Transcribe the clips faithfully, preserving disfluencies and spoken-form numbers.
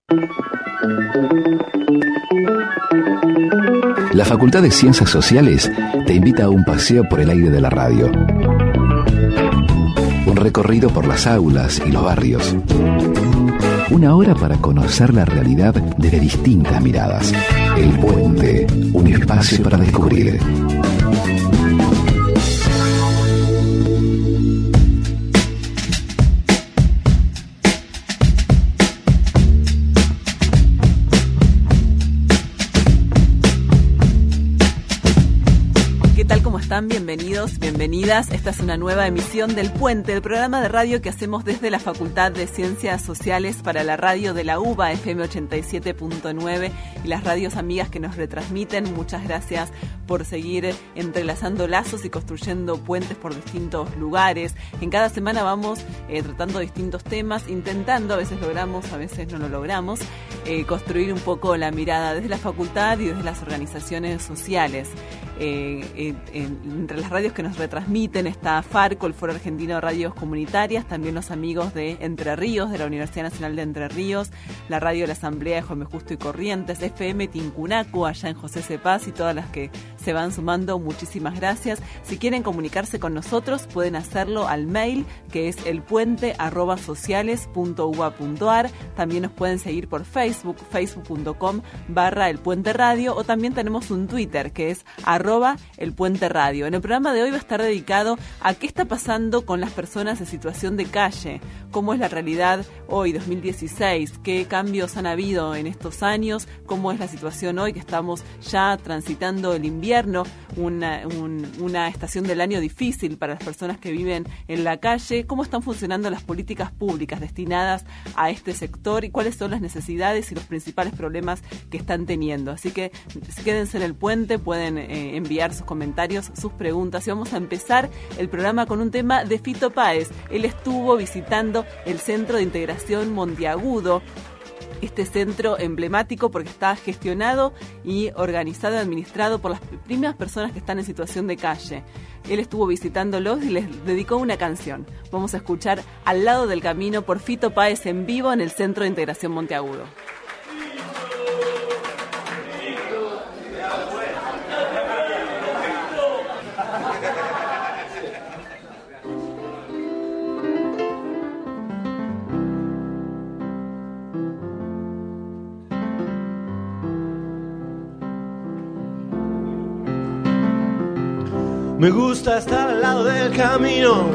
La Facultad de Ciencias Sociales te invita a un paseo por el aire de la radio. Un recorrido por las aulas y los barrios. Una hora para conocer la realidad desde distintas miradas. El Puente, un espacio para descubrir. Bienvenidos, bienvenidas. Esta es una nueva emisión del Puente, el programa de radio que hacemos desde la Facultad de Ciencias Sociales para la radio de la UBA, F M ochenta y siete punto nueve, y las radios amigas que nos retransmiten. Muchas gracias por seguir entrelazando lazos y construyendo puentes por distintos lugares. En cada semana vamos eh, tratando distintos temas, intentando, a veces logramos, a veces no lo logramos, eh, construir un poco la mirada desde la facultad y desde las organizaciones sociales. Eh, eh, en, entre las radios que nos retransmiten está Farco, el Foro Argentino de Radios Comunitarias, también los amigos de Entre Ríos, de la Universidad Nacional de Entre Ríos, la radio de la Asamblea de Juan B. Justo y Corrientes, F M Tincunacu, allá en José C. Paz, y todas las que se van sumando, muchísimas gracias. Si quieren comunicarse con nosotros, pueden hacerlo al mail, que es elpuente arroba sociales punto uba punto ar. También nos pueden seguir por Facebook, facebook punto com barra el puente radio, o también tenemos un Twitter, que es arroba el puente radio. En el programa de hoy va a estar dedicado a qué está pasando con las personas en situación de calle, cómo es la realidad hoy, dos mil dieciséis, qué cambios han habido en estos años, cómo es la situación hoy que estamos ya transitando el invierno, una, un, una estación del año difícil para las personas que viven en la calle, cómo están funcionando las políticas públicas destinadas a este sector y cuáles son las necesidades y los principales problemas que están teniendo. Así que quédense en el puente, pueden eh, enviar sus comentarios, sus preguntas, y vamos a empezar el programa con un tema de Fito Páez. Él estuvo visitando el Centro de Integración Monteagudo, este centro emblemático porque está gestionado y organizado y administrado por las primeras personas que están en situación de calle. Él estuvo visitándolos y les dedicó una canción. Vamos a escuchar Al lado del camino por Fito Páez en vivo en el Centro de Integración Monteagudo. Me gusta estar al lado del camino,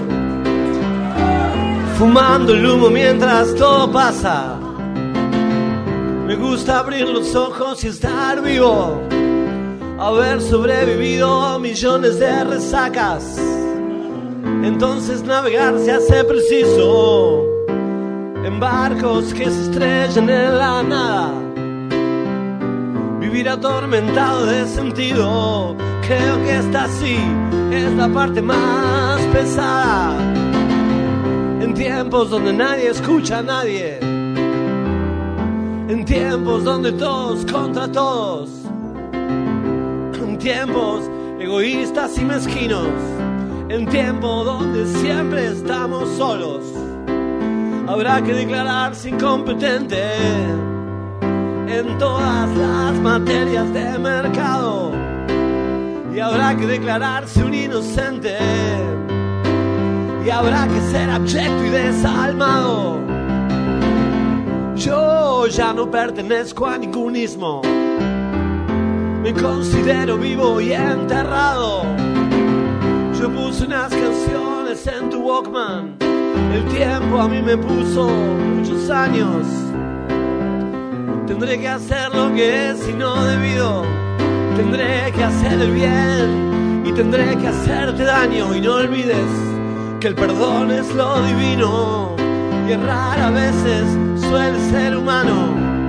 fumando el humo mientras todo pasa. Me gusta abrir los ojos y estar vivo, haber sobrevivido millones de resacas. Entonces navegar se hace preciso, en barcos que se estrellan en la nada. Vivir atormentado de sentido, creo que esta sí es la parte más pesada. En tiempos donde nadie escucha a nadie, en tiempos donde todos contra todos, en tiempos egoístas y mezquinos, en tiempos donde siempre estamos solos, habrá que declararse incompetente en todas las materias de mercado, y habrá que declararse un inocente, y habrá que ser abyecto y desalmado. Yo ya no pertenezco a ningún ismo, me considero vivo y enterrado. Yo puse unas canciones en tu Walkman, el tiempo a mí me puso muchos años. Tendré que hacer lo que es y no debido, tendré que hacer el bien y tendré que hacerte daño. Y no olvides que el perdón es lo divino, y errar a veces suele ser humano.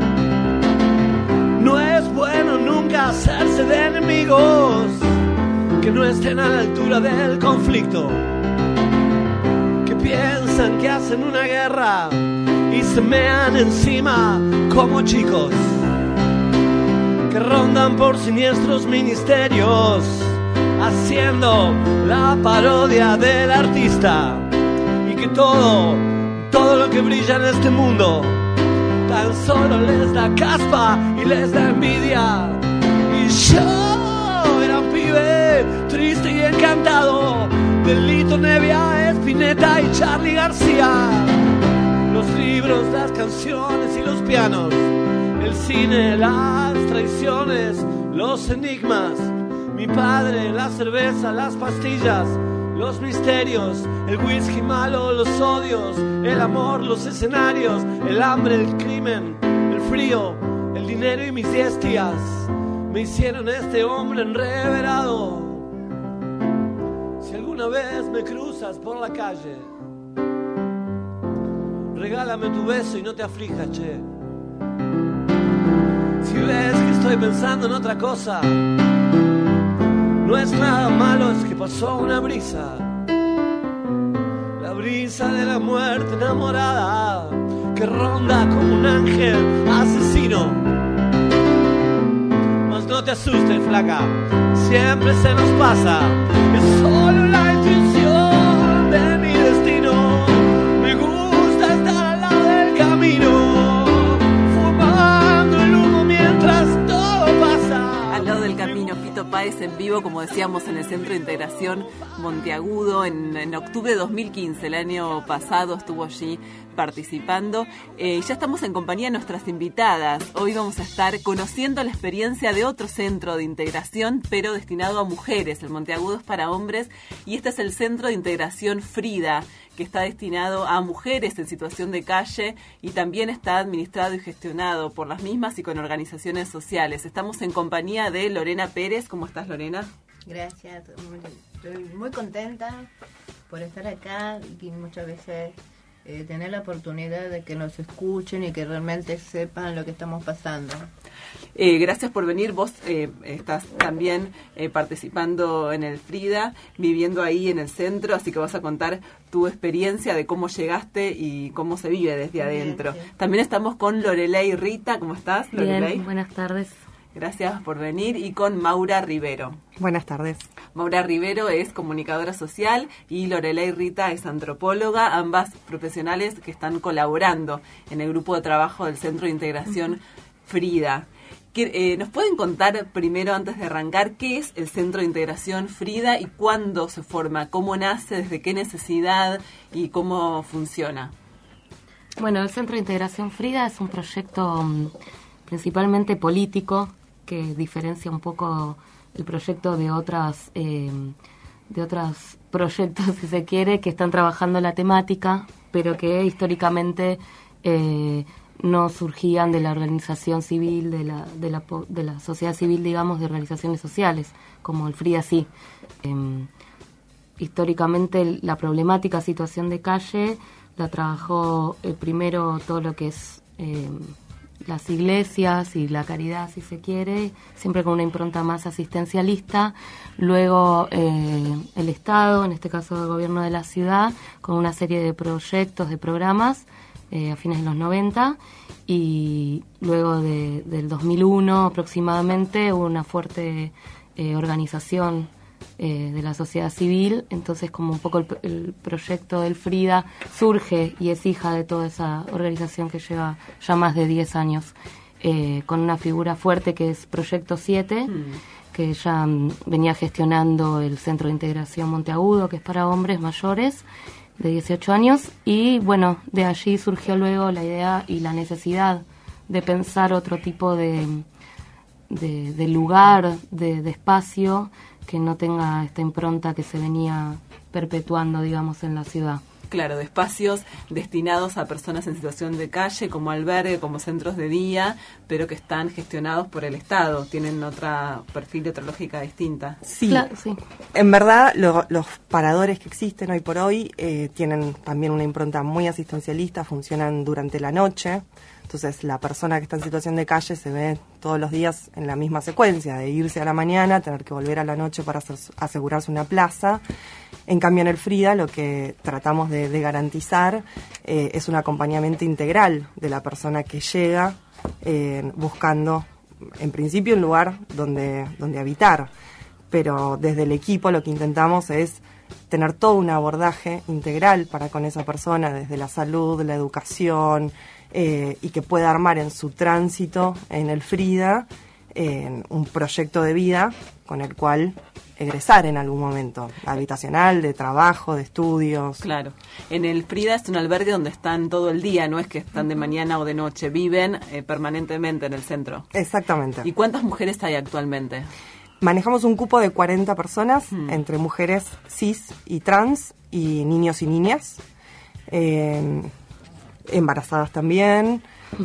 No es bueno nunca hacerse de enemigos que no estén a la altura del conflicto, que piensan que hacen una guerra y se mean encima como chicos, que rondan por siniestros ministerios haciendo la parodia del artista, y que todo, todo lo que brilla en este mundo tan solo les da caspa y les da envidia. Y yo era un pibe triste y encantado de Lito Nevia, Spinetta y Charly García. Los libros, las canciones y los pianos, el cine, las traiciones, los enigmas, mi padre, la cerveza, las pastillas, los misterios, el whisky malo, los odios, el amor, los escenarios, el hambre, el crimen, el frío, el dinero y mis diez tías me hicieron este hombre enreverado. Si alguna vez me cruzas por la calle, regálame tu beso y no te aflijas, che. Si ves que estoy pensando en otra cosa, no es nada malo, es que pasó una brisa. La brisa de la muerte enamorada que ronda como un ángel asesino. Mas no te asustes, flaca, siempre se nos pasa. Es solo la intuición de mi destino. Me gusta estar al lado del camino, fumando el humo mientras todo pasa. Al lado del camino, Fito Páez en vivo, como decíamos, en el Centro de Integración Monteagudo en, en octubre de dos mil quince, el año pasado estuvo allí participando. Eh, ya estamos en compañía de nuestras invitadas. Hoy vamos a estar conociendo la experiencia de otro centro de integración, pero destinado a mujeres. El Monteagudo es para hombres y este es el Centro de Integración Frida, que está destinado a mujeres en situación de calle y también está administrado y gestionado por las mismas y con organizaciones sociales. Estamos en compañía de Lorena Pérez. ¿Cómo estás, Lorena? Gracias, estoy muy contenta por estar acá y muchas veces eh, tener la oportunidad de que nos escuchen y que realmente sepan lo que estamos pasando. Eh, gracias por venir. Vos eh, estás también eh, participando en el Frida, viviendo ahí en el centro, así que vas a contar tu experiencia de cómo llegaste y cómo se vive desde adentro. Bien, sí. También estamos con Lorelei Rita. ¿Cómo estás, Lorelei? Bien, buenas tardes. Gracias por venir. Y con Maura Rivero. Buenas tardes. Maura Rivero es comunicadora social y Lorelei Rita es antropóloga, ambas profesionales que están colaborando en el grupo de trabajo del Centro de Integración Frida. Eh, ¿Nos pueden contar primero, antes de arrancar, qué es el Centro de Integración Frida y cuándo se forma? ¿Cómo nace? ¿Desde qué necesidad? ¿Y cómo funciona? Bueno, el Centro de Integración Frida es un proyecto um, principalmente político que diferencia un poco el proyecto de otras eh, de otros proyectos, si se quiere, que están trabajando la temática, pero que históricamente eh, no surgían de la organización civil, de la, de la de la sociedad civil, digamos, de organizaciones sociales, como el Frida sí. Eh, históricamente la problemática situación de calle la trabajó eh, primero todo lo que es eh, las iglesias y la caridad, si se quiere, siempre con una impronta más asistencialista. Luego eh, el Estado, en este caso el gobierno de la ciudad, con una serie de proyectos, de programas, eh, a fines de los noventa, y luego de, del dos mil uno aproximadamente hubo una fuerte eh, organización eh, de la sociedad civil. Entonces, como un poco el, el proyecto del Frida surge y es hija de toda esa organización que lleva ya más de diez años, eh, con una figura fuerte que es Proyecto siete, mm. que ya um, venía gestionando el Centro de Integración Monteagudo, que es para hombres mayores de dieciocho años, y bueno, de allí surgió luego la idea y la necesidad de pensar otro tipo de, de, de lugar, de, de espacio que no tenga esta impronta que se venía perpetuando, digamos, en la ciudad. Claro, de espacios destinados a personas en situación de calle, como albergue, como centros de día, pero que están gestionados por el Estado, tienen otro perfil, otra lógica distinta. Sí, claro, sí. En verdad lo, los paradores que existen hoy por hoy eh, tienen también una impronta muy asistencialista, funcionan durante la noche. Entonces la persona que está en situación de calle se ve todos los días en la misma secuencia, de irse a la mañana, tener que volver a la noche para hacer, asegurarse una plaza. En cambio, en el Frida lo que tratamos de, de garantizar eh, es un acompañamiento integral de la persona que llega eh, buscando, en principio, un lugar donde, donde habitar. Pero desde el equipo lo que intentamos es tener todo un abordaje integral para con esa persona, desde la salud, la educación, eh, y que pueda armar en su tránsito en el Frida eh, un proyecto de vida con el cual egresar en algún momento, habitacional, de trabajo, de estudios. Claro. En el Frida es un albergue donde están todo el día, no es que están de mañana o de noche, viven eh, permanentemente en el centro. Exactamente. ¿Y cuántas mujeres hay actualmente? Manejamos un cupo de cuarenta personas, Hmm. entre mujeres cis y trans, y niños y niñas, eh, embarazadas también.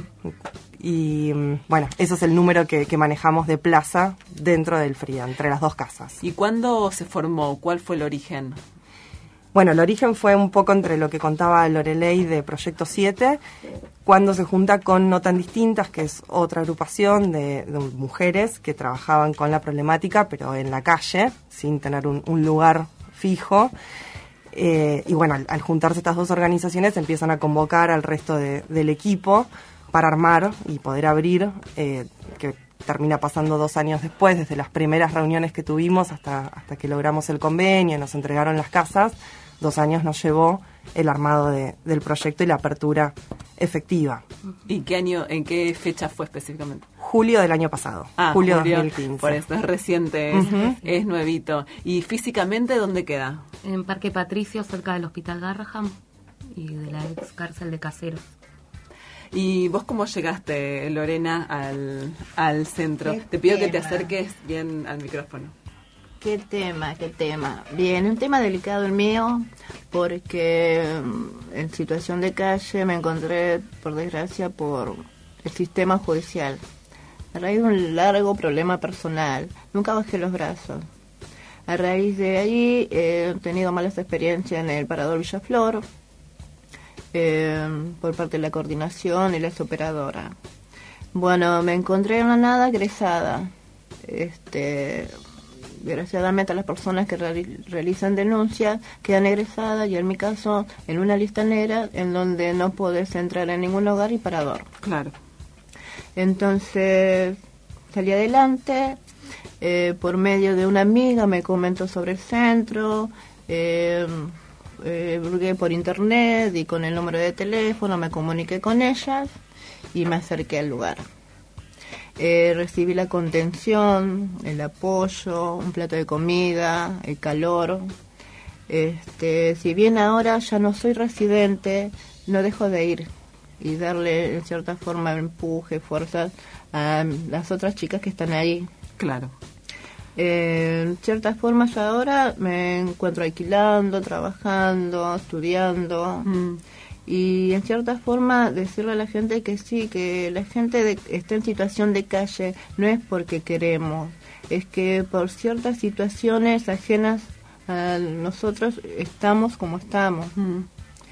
Y bueno, eso es el número que, que manejamos de plaza dentro del Frida, entre las dos casas. ¿Y cuándo se formó? ¿Cuál fue el origen? Bueno, el origen fue un poco entre lo que contaba Loreley de Proyecto siete, cuando se junta con No Tan Distintas, que es otra agrupación de, de mujeres que trabajaban con la problemática, pero en la calle, sin tener un, un lugar fijo. Eh, y bueno, al, al juntarse estas dos organizaciones empiezan a convocar al resto de, del equipo para armar y poder abrir, eh, que termina pasando dos años después, desde las primeras reuniones que tuvimos hasta, hasta que logramos el convenio, nos entregaron las casas, dos años nos llevó el armado de, del proyecto y la apertura efectiva. ¿Y qué año, en qué fecha fue específicamente? Julio del año pasado, Ah, julio, julio dos mil quince. Por eso es reciente, es, Ujú. es nuevito. ¿Y físicamente dónde queda? En Parque Patricio, cerca del Hospital Garraham y de la ex cárcel de Caseros. ¿Y vos cómo llegaste, Lorena, al, al centro? ¿Qué Te pido que te tema? acerques bien al micrófono. Qué tema, qué tema. Bien, un tema delicado el mío, porque mm, en situación de calle me encontré, por desgracia, por el sistema judicial. A raíz de un largo problema personal, nunca bajé los brazos. A raíz de ahí eh, he tenido malas experiencias en el Parador Villaflor, eh, por parte de la coordinación y la operadora. Bueno, me encontré en la nada egresada. Este, desgraciadamente, las personas que reali- realizan denuncias quedan egresadas, y en mi caso en una lista negra en donde no podés entrar en ningún hogar y parador. Claro. Entonces salí adelante, eh, por medio de una amiga me comentó sobre el centro, eh, eh, busqué por internet y con el número de teléfono me comuniqué con ellas y me acerqué al lugar. Eh, recibí la contención, el apoyo, un plato de comida, el calor. Este, si bien ahora ya no soy residente, no dejo de ir y darle en cierta forma empuje, fuerzas a las otras chicas que están ahí. Claro. Eh, en ciertas formas ahora me encuentro alquilando, trabajando, estudiando. Mm. Y en cierta forma decirle a la gente que sí, que la gente de, está en situación de calle no es porque queremos, es que por ciertas situaciones ajenas a nosotros estamos como estamos. Mm.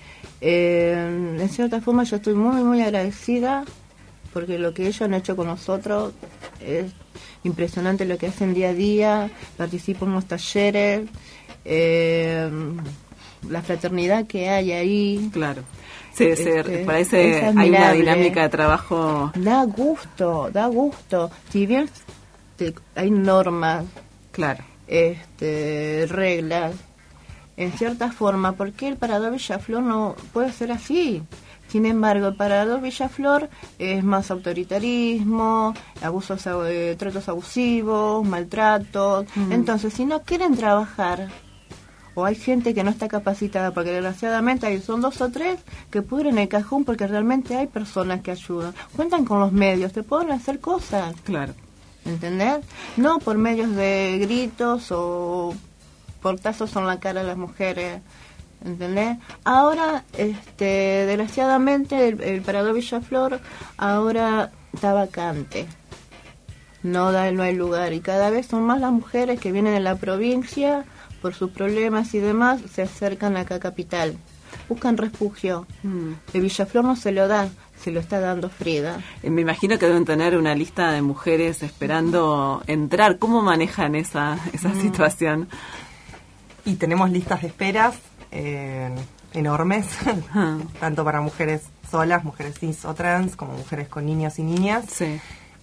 Eh, en cierta forma yo estoy muy muy agradecida porque lo que ellos han hecho con nosotros es impresionante, lo que hacen día a día. Participo en los talleres, eh, la fraternidad que hay ahí. Claro. Se, se Este, parece, es hay una admirable. dinámica de trabajo. Da gusto, da gusto. Si bien te- hay normas, Claro. este, reglas, en cierta forma, ¿por qué el Parador Villaflor no puede ser así? Sin embargo, el Parador Villaflor es más autoritarismo, abusos, eh, tratos abusivos, maltratos. Mm. Entonces, si no quieren trabajar, o hay gente que no está capacitada, porque desgraciadamente hay, son dos o tres que pudren el cajón porque realmente hay personas que ayudan. Cuentan con los medios, te pueden hacer cosas. Claro. ¿Entendés? No por medios de gritos o portazos en la cara a las mujeres, ¿entendés? Ahora, este, desgraciadamente, el, el Parador Villaflor ahora está vacante. No da, no hay lugar, y cada vez son más las mujeres que vienen de la provincia por sus problemas y demás, se acercan acá a Capital, buscan refugio. Mm. El Villaflor no se lo da, se lo está dando Frida. Eh, Me imagino que deben tener una lista de mujeres esperando entrar. ¿Cómo manejan esa, esa Mm. situación? Y tenemos listas de esperas eh, enormes, Ah. tanto para mujeres solas, mujeres cis o trans, como mujeres con niños y niñas. Sí.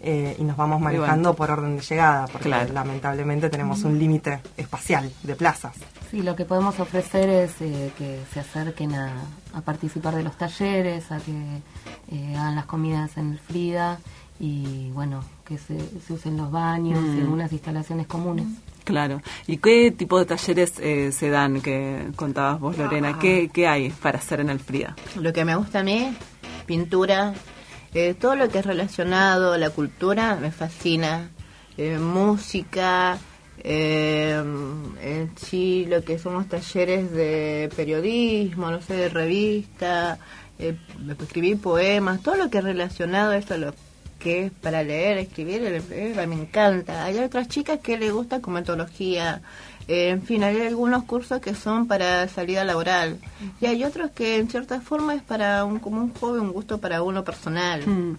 eh, y nos vamos manejando bueno. por orden de llegada, porque claro. lamentablemente tenemos un límite espacial de plazas. Sí, lo que podemos ofrecer es eh, que se acerquen a, a participar de los talleres, a que eh, hagan las comidas en el Frida y bueno, que se, se usen los baños mm. y algunas instalaciones comunes. Claro. ¿Y qué tipo de talleres eh, se dan, que contabas vos, Lorena? Ah. ¿Qué, ¿Qué hay para hacer en el Frida? Lo que me gusta a mí, pintura, eh, todo lo que es relacionado a la cultura me fascina. Eh, música, eh, eh, sí, lo que somos talleres de periodismo, no sé, de revista, eh, escribir poemas, todo lo que es relacionado a esto, lo que es para leer, escribir, eh, me encanta. Hay otras chicas que les gusta comentología, eh, en fin, hay algunos cursos que son para salida laboral y hay otros que en cierta forma es para un como un hobby, un gusto para uno personal. Mm.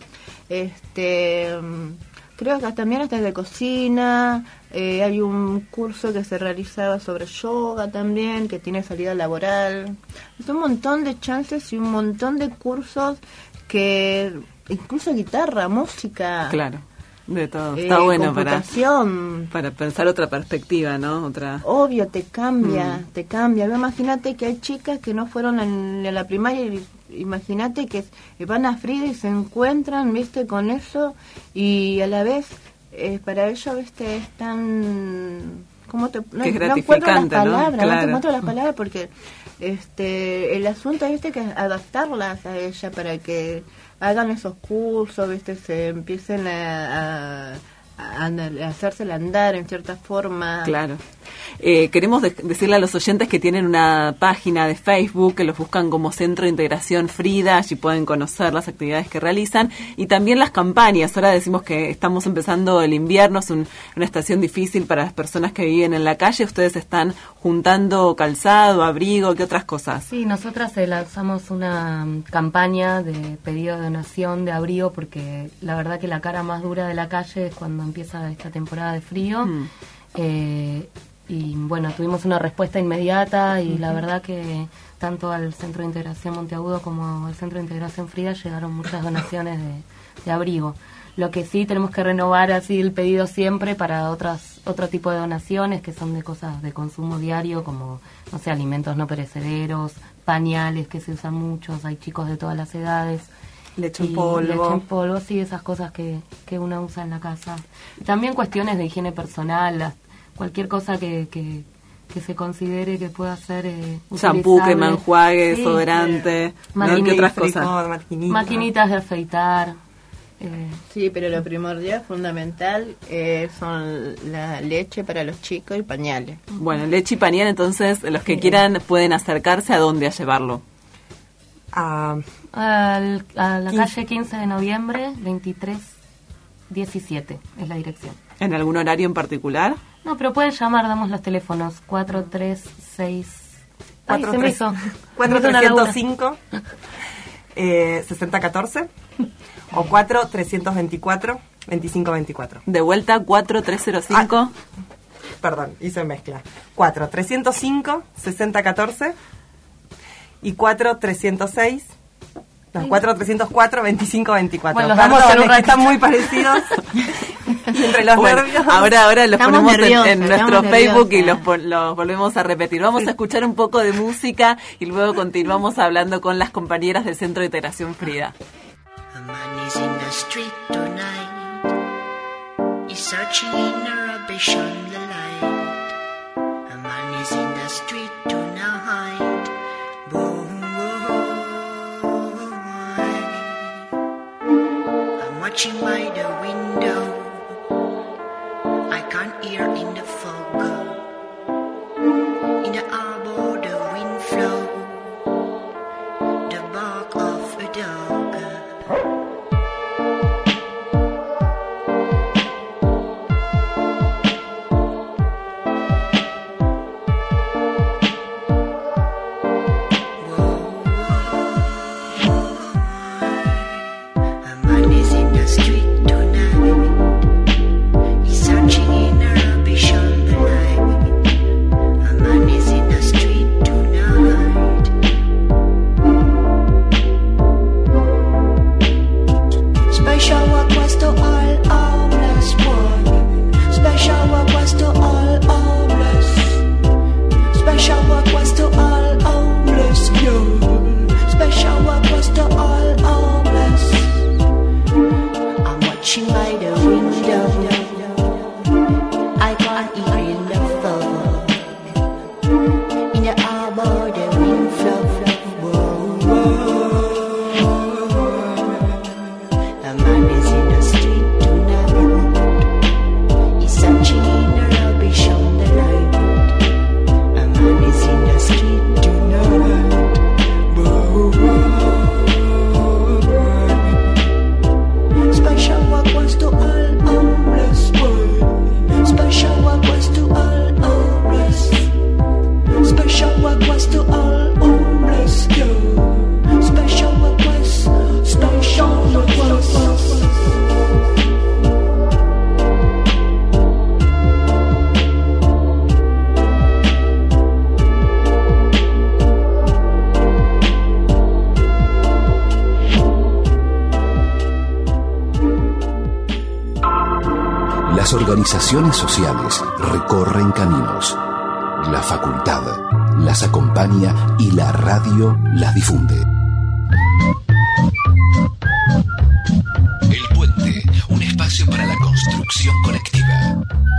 Este, creo que también hasta de cocina, eh, hay un curso que se realizaba sobre yoga también, que tiene salida laboral. Es un montón de chances y un montón de cursos que incluso guitarra, música. Claro, de todo. Está eh, bueno para, para pensar otra perspectiva, ¿no? Otra. Obvio, te cambia, mm. te cambia. Imagínate que hay chicas que no fueron a la primaria y imagínate que van a Frida y se encuentran, viste, con eso y a la vez eh, para ellos, viste, es tan... ¿Cómo te, no, que es no encuentro las palabras, ¿no? Claro. no te encuentro las palabras porque este el asunto, viste, que es adaptarlas a ella para que hagan esos cursos, viste, se empiecen a, a, a, a hacerse andar en cierta forma. Claro. Eh, queremos de- decirle a los oyentes que tienen una página de Facebook, que los buscan como Centro de Integración Frida, allí pueden conocer las actividades que realizan y también las campañas. Ahora decimos que estamos empezando el invierno, es un, una estación difícil para las personas que viven en la calle. Ustedes están juntando calzado, abrigo, ¿qué otras cosas? Sí, nosotras eh, lanzamos una um, campaña de pedido de donación de abrigo porque la verdad que la cara más dura de la calle es cuando empieza esta temporada de frío. Mm. Eh, y bueno, tuvimos una respuesta inmediata y uh-huh. la verdad que tanto al Centro de Integración Monteagudo como al Centro de Integración Frida llegaron muchas donaciones de, de abrigo. Lo que sí tenemos que renovar así el pedido siempre para otras otro tipo de donaciones que son de cosas de consumo diario como, no sé, alimentos no perecederos, pañales que se usan muchos, hay chicos de todas las edades. Leche en polvo. Leche en polvo, sí, esas cosas que, que uno usa en la casa. Y también cuestiones de higiene personal, las, cualquier cosa que, que, que se considere que pueda ser eh, shampoo, crema, enjuague, sí, desodorante, ¿no? ¿Qué otras cosas? Maquinita. Maquinitas de afeitar. Eh. Sí, pero lo primordial, fundamental, eh, son la leche para los chicos y pañales. Bueno, leche y pañal, entonces los que sí. quieran pueden acercarse a dónde a llevarlo. Uh, Al, a la quince. Calle quince de noviembre, veintitrés diecisiete es la dirección. ¿En algún horario en particular? No, pero pueden llamar, damos los teléfonos cuatro tres seis... Ay, se me hizo. cuatro tres cero cinco eh, sesenta catorce o cuatro tres dos cuatro veinticinco veinticuatro. De vuelta, cuatro tres cero cinco. Ah, perdón, hice mezcla. cuatro tres cero cinco sesenta catorce y cuatro tres cero seis, no, cuatro tres cero cuatro veinticinco veinticuatro. Bueno, los vamos a que están muy parecidos. Y entre los bueno, nervios. Ahora, ahora los estamos ponemos nerviosa, en, en nuestro Facebook nerviosa. y los, los volvemos a repetir. Vamos a escuchar un poco de música y luego continuamos hablando con las compañeras del Centro de Integración Frida. A man is in the street tonight. He's searching in the rubbish on the light. A man is in the street tonight. Boom, boom, I'm watching by the window. I can't hear in the fog. In the arbor the wind flow. The bark of a dog. Searching in the rubbish on the line. A man is in the request to all homeless one. Special request to all homeless. Special request to all homeless you. Special request to all homeless. I'm watching by the window. I can't hear the phone. In the arbor the wind flow. A man is in the street tonight. He's searching in the rubbish on the light. A man is in the street tonight. Special request to all homeless boy. Special request to all homeless. Special request to all homeless girl. Special request, special request. Las organizaciones sociales recorren caminos. La facultad las acompaña y la radio las difunde. El Puente, un espacio para la construcción colectiva.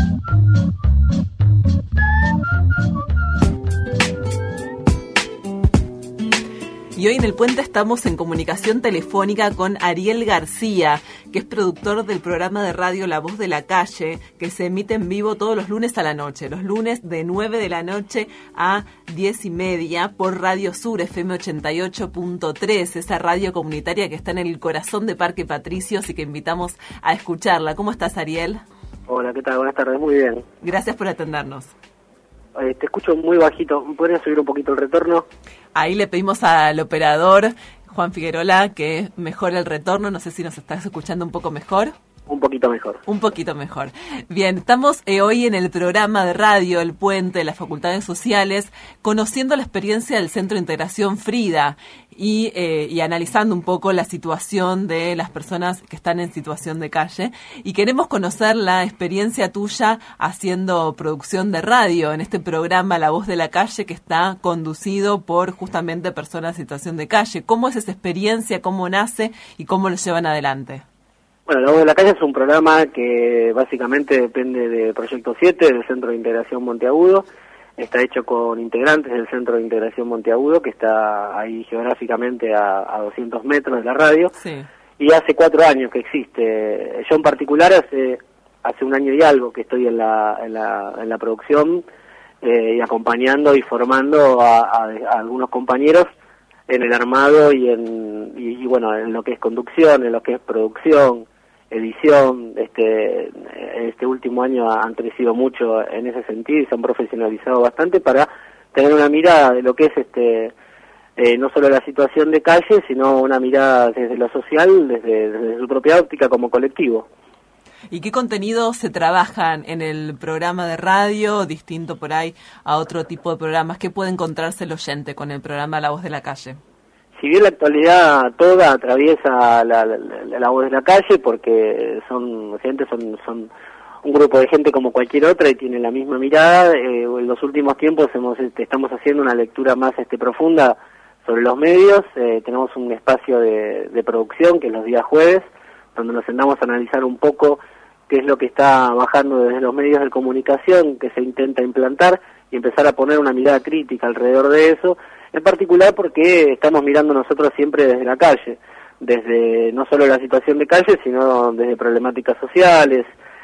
Y hoy en El Puente estamos en comunicación telefónica con Ariel García, que es productor del programa de radio La Voz de la Calle, que se emite en vivo todos los lunes a la noche, los lunes de nueve de la noche a diez y media por Radio Sur F M ochenta y ocho punto tres, esa radio comunitaria que está en el corazón de Parque Patricios y que invitamos a escucharla. ¿Cómo estás, Ariel? Hola, ¿qué tal? Buenas tardes, muy bien. Gracias por atendernos. Eh, te escucho muy bajito, ¿podrías subir un poquito el retorno? Ahí le pedimos al operador Juan Figuerola que mejore el retorno, no sé si nos estás escuchando un poco mejor. Un poquito mejor. Un poquito mejor. Bien, estamos eh, hoy en el programa de radio El Puente de las Facultades Sociales, conociendo la experiencia del Centro de Integración Frida y, eh, y analizando un poco la situación de las personas que están en situación de calle. Y queremos conocer la experiencia tuya haciendo producción de radio en este programa La Voz de la Calle, que está conducido por justamente personas en situación de calle. ¿Cómo es esa experiencia? ¿Cómo nace? ¿Y cómo lo llevan adelante? Bueno, La Voz de la Calle es un programa que básicamente depende de Proyecto siete, del Centro de Integración Monteagudo. Está hecho con integrantes del Centro de Integración Monteagudo, que está ahí geográficamente a, a doscientos metros de la radio. Sí. Y hace cuatro años que existe. Yo en particular hace hace un año y algo que estoy en la, en la, en la producción eh, y acompañando y formando a, a, a algunos compañeros en el armado y en y, y bueno, en lo que es conducción, en lo que es producción, edición. Este este último año han crecido mucho en ese sentido y se han profesionalizado bastante para tener una mirada de lo que es este eh, no solo la situación de calle, sino una mirada desde lo social, desde, desde su propia óptica como colectivo. ¿Y qué contenidos se trabajan en el programa de radio, distinto por ahí a otro tipo de programas? ¿Qué puede encontrarse el oyente con el programa La Voz de la Calle? Si bien la actualidad toda atraviesa la, la, la, la Voz de la Calle, porque son gente, son, son un grupo de gente como cualquier otra y tienen la misma mirada, eh, en los últimos tiempos hemos, este, estamos haciendo una lectura más este, profunda sobre los medios. Eh, tenemos un espacio de, de producción que es los días jueves, donde nos sentamos a analizar un poco qué es lo que está bajando desde los medios de comunicación, que se intenta implantar y empezar a poner una mirada crítica alrededor de eso, en particular porque estamos mirando nosotros siempre desde la calle, desde no solo la situación de calle, sino desde problemáticas sociales,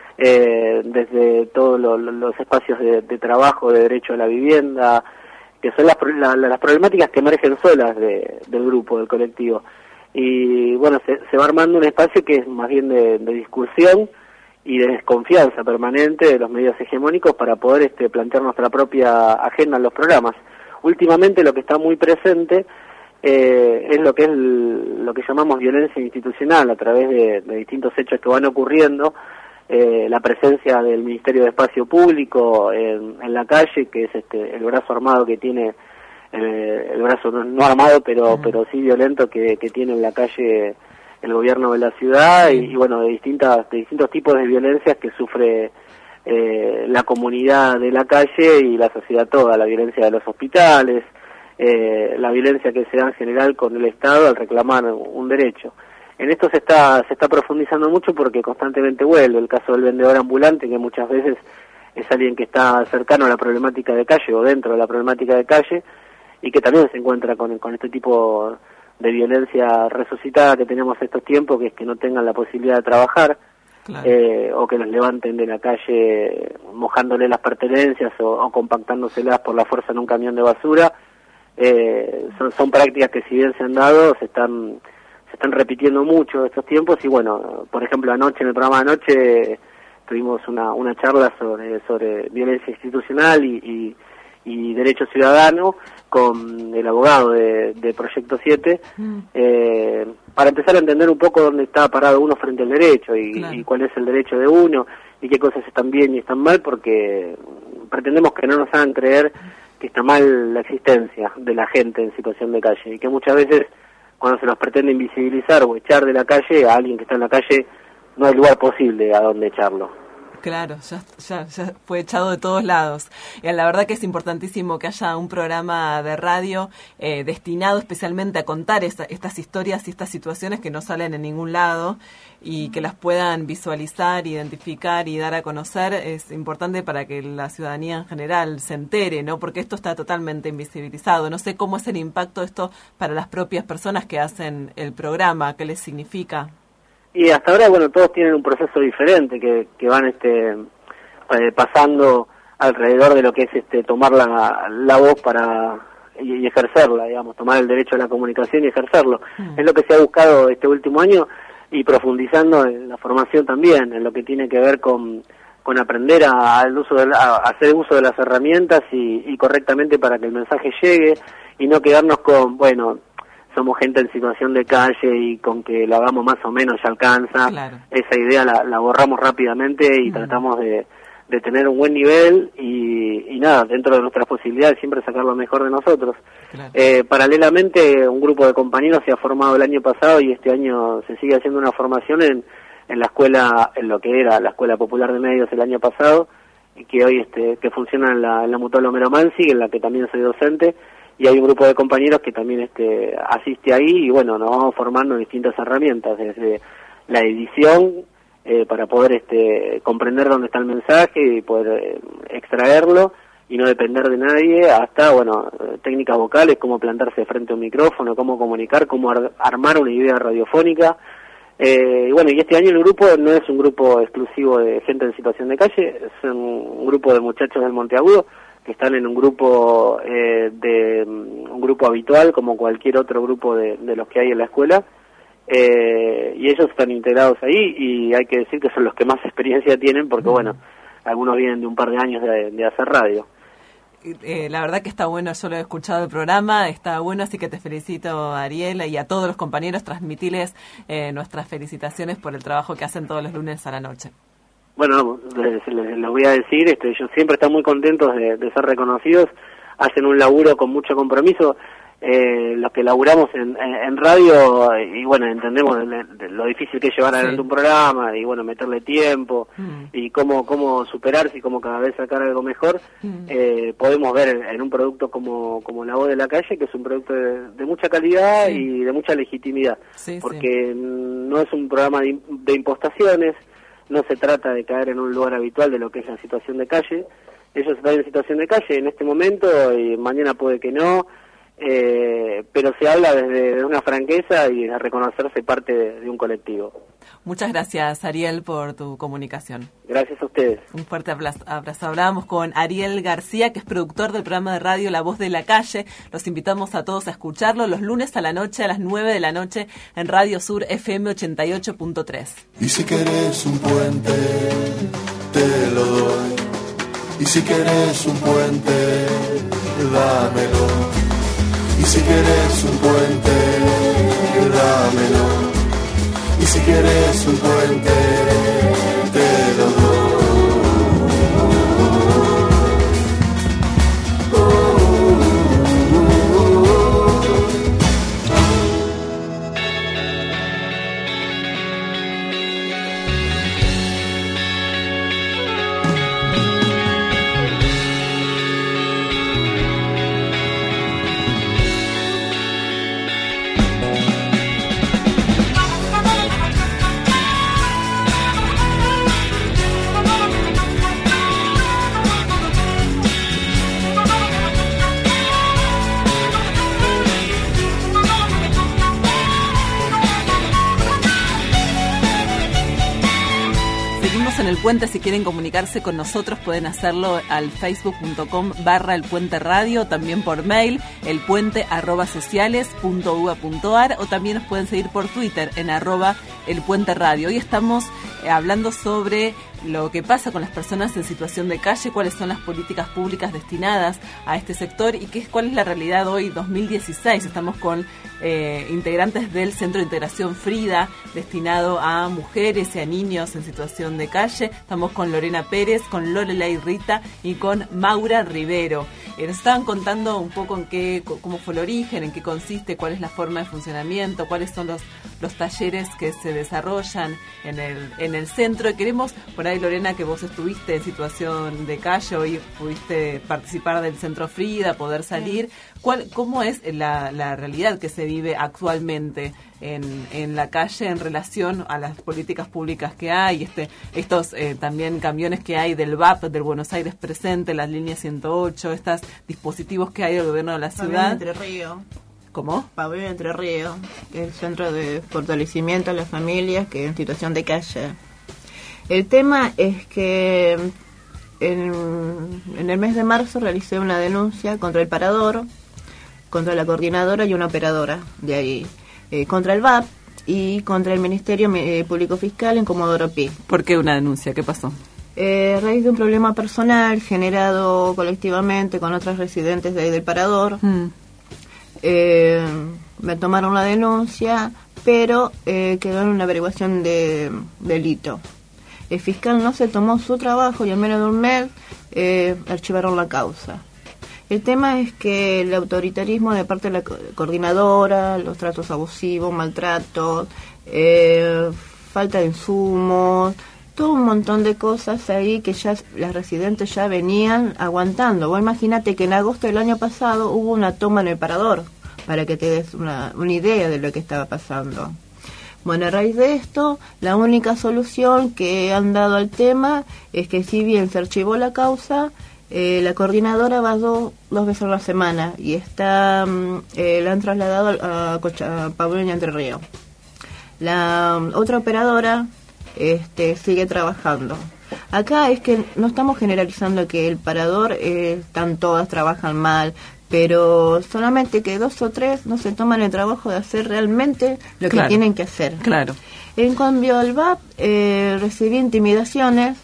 eh, desde todos lo, lo, los espacios de, de trabajo, de derecho a la vivienda, que son las, la, las problemáticas que emergen solas de, del grupo, del colectivo. Y bueno, se, se va armando un espacio que es más bien de, de discusión y de desconfianza permanente de los medios hegemónicos para poder este, plantear nuestra propia agenda en los programas. Últimamente lo que está muy presente eh, es lo que es el, lo que llamamos violencia institucional a través de, de distintos hechos que van ocurriendo, eh, la presencia del Ministerio de Espacio Público en, en la calle, que es este el brazo armado que tiene, eh, el brazo no, no armado pero, uh-huh. pero sí violento que, que tiene en la calle el gobierno de la ciudad y, y bueno, de distintas de distintos tipos de violencias que sufre eh, la comunidad de la calle y la sociedad toda, la violencia de los hospitales, eh, la violencia que se da en general con el Estado al reclamar un derecho. En esto se está se está profundizando mucho porque constantemente vuelve el caso del vendedor ambulante, que muchas veces es alguien que está cercano a la problemática de calle o dentro de la problemática de calle y que también se encuentra con, con este tipo de violencia resucitada que tenemos estos tiempos, que es que no tengan la posibilidad de trabajar, claro. eh, o que los levanten de la calle mojándole las pertenencias o, o compactándoselas por la fuerza en un camión de basura. Eh, son, son prácticas que si bien se han dado, se están se están repitiendo mucho estos tiempos y bueno, por ejemplo anoche en el programa de anoche tuvimos una, una charla sobre, sobre violencia institucional y, y, y derecho ciudadano con el abogado de, de Proyecto siete, mm. eh, para empezar a entender un poco dónde está parado uno frente al derecho y, claro. y cuál es el derecho de uno y qué cosas están bien y están mal, porque pretendemos que no nos hagan creer que está mal la existencia de la gente en situación de calle y que muchas veces cuando se los pretende invisibilizar o echar de la calle a alguien que está en la calle, no hay lugar posible a donde echarlo. Claro, ya, ya, ya fue echado de todos lados. Y la verdad que es importantísimo que haya un programa de radio eh, destinado especialmente a contar esta, estas historias y estas situaciones que no salen en ningún lado y que las puedan visualizar, identificar y dar a conocer. Es importante para que la ciudadanía en general se entere, ¿no? Porque esto está totalmente invisibilizado. No sé cómo es el impacto de esto para las propias personas que hacen el programa, qué les significa. Y hasta ahora, bueno, todos tienen un proceso diferente que, que van este eh, pasando alrededor de lo que es este tomar la, la voz para y, y ejercerla, digamos, tomar el derecho a la comunicación y ejercerlo. Mm. Es lo que se ha buscado este último año y profundizando en la formación también, en lo que tiene que ver con, con aprender a, al uso de, a hacer uso de las herramientas y, y correctamente para que el mensaje llegue y no quedarnos con, bueno, somos gente en situación de calle y con que lo hagamos más o menos ya alcanza. Claro. Esa idea la, la borramos rápidamente y uh-huh. tratamos de, de tener un buen nivel y, y nada, dentro de nuestras posibilidades siempre sacar lo mejor de nosotros. Claro. Eh, paralelamente, un grupo de compañeros se ha formado el año pasado y este año se sigue haciendo una formación en, en la escuela, en lo que era la Escuela Popular de Medios el año pasado, y que hoy este que funciona en la, en la Mutual Homero Mansi, en la que también soy docente. Y hay un grupo de compañeros que también este asiste ahí y bueno, nos vamos formando en distintas herramientas, desde la edición eh, para poder este comprender dónde está el mensaje y poder eh, extraerlo y no depender de nadie, hasta bueno, técnicas vocales, cómo plantarse frente a un micrófono, cómo comunicar, cómo ar- armar una idea radiofónica. Eh, y bueno, y este año el grupo no es un grupo exclusivo de gente en situación de calle, es un, un grupo de muchachos del Monteagudo que están en un grupo eh, de un grupo habitual como cualquier otro grupo de, de los que hay en la escuela eh, y ellos están integrados ahí y hay que decir que son los que más experiencia tienen porque bueno, algunos vienen de un par de años de, de hacer radio. Eh, la verdad que está bueno, yo lo he escuchado el programa, está bueno, así que te felicito, Ariel, y a todos los compañeros, transmitirles eh, nuestras felicitaciones por el trabajo que hacen todos los lunes a la noche. Bueno, les, les, les voy a decir, este, ellos siempre están muy contentos de, de ser reconocidos, hacen un laburo con mucho compromiso, eh, los que laburamos en, en, en radio, y bueno, entendemos de, de lo difícil que es llevar adelante sí. un programa, y bueno, meterle tiempo, mm. y cómo, cómo superarse y cómo cada vez sacar algo mejor, mm. eh, podemos ver en, en un producto como, como La Voz de la Calle, que es un producto de, de mucha calidad sí. y de mucha legitimidad, sí, porque sí. no es un programa de, de impostaciones, no se trata de caer en un lugar habitual de lo que es la situación de calle. Ellos están en situación de calle en este momento y mañana puede que no, eh, pero se habla desde de una franqueza y de reconocerse parte de, de un colectivo. Muchas gracias, Ariel, por tu comunicación. Gracias a ustedes. Un fuerte abrazo. Hablábamos con Ariel García, que es productor del programa de radio La Voz de la Calle. Los invitamos a todos a escucharlo los lunes a la noche, a las nueve de la noche, en Radio Sur F M ochenta y ocho punto tres. Y si querés un puente, te lo doy. Y si querés un puente, dámelo. Y si querés un puente, dámelo. Y si quieres un puente, te lo doy. Seguimos en El Puente. Si quieren comunicarse con nosotros pueden hacerlo al facebook.com barra El Puente Radio, también por mail elpuente arroba sociales punto uva punto ar, o también nos pueden seguir por Twitter en arroba El Puente Radio. Hoy estamos eh, hablando sobre lo que pasa con las personas en situación de calle, cuáles son las políticas públicas destinadas a este sector y qué es, cuál es la realidad hoy, dos mil dieciséis. Estamos con eh, integrantes del Centro de Integración Frida, destinado a mujeres y a niños en situación de calle. Estamos con Lorena Pérez, con Lorelai Rita y con Maura Rivero. Eh, nos estaban contando un poco en qué, cómo fue el origen, en qué consiste, cuál es la forma de funcionamiento, cuáles son los, los talleres que se desarrollan en el, en el centro. Y queremos, por ahí, Lorena, que vos estuviste en situación de calle, hoy pudiste participar del Centro Frida, poder salir. ¿Cuál, cómo es la, la realidad que se vive actualmente en, en la calle en relación a las políticas públicas que hay, este, estos eh, también camiones que hay del V A P, del Buenos Aires Presente, las líneas ciento ocho, estos dispositivos que hay del gobierno de la ciudad? Entre Ríos. ¿Cómo? Pabellón Entre Ríos, que es el centro de fortalecimiento a las familias que en situación de calle. El tema es que en, en el mes de marzo realicé una denuncia contra el parador, contra la coordinadora y una operadora de ahí, eh, contra el V A P y contra el Ministerio eh, Público Fiscal en Comodoro Pi. ¿Por qué una denuncia? ¿Qué pasó? Eh, a raíz de un problema personal generado colectivamente con otras residentes de ahí del parador, mm. eh, me tomaron la denuncia, pero eh, quedó en una averiguación de delito. El fiscal no se tomó su trabajo y en menos de un mes eh, archivaron la causa. El tema es que el autoritarismo de parte de la co- coordinadora, los tratos abusivos, maltratos, eh, falta de insumos, todo un montón de cosas ahí que ya las residentes ya venían aguantando. Vos imagínate que en agosto del año pasado hubo una toma en el parador, para que te des una, una idea de lo que estaba pasando. Bueno, a raíz de esto, la única solución que han dado al tema es que si bien se archivó la causa, eh, la coordinadora va dos, dos veces a la semana y está eh, la han trasladado a, a, a Pabellón Entre Ríos. La um, otra operadora este, sigue trabajando. Acá es que no estamos generalizando que el parador, eh, están todas, trabajan mal, pero solamente que dos o tres no se toman el trabajo de hacer realmente lo claro, que tienen que hacer. Claro. En cambio, al V A P eh, recibí intimidaciones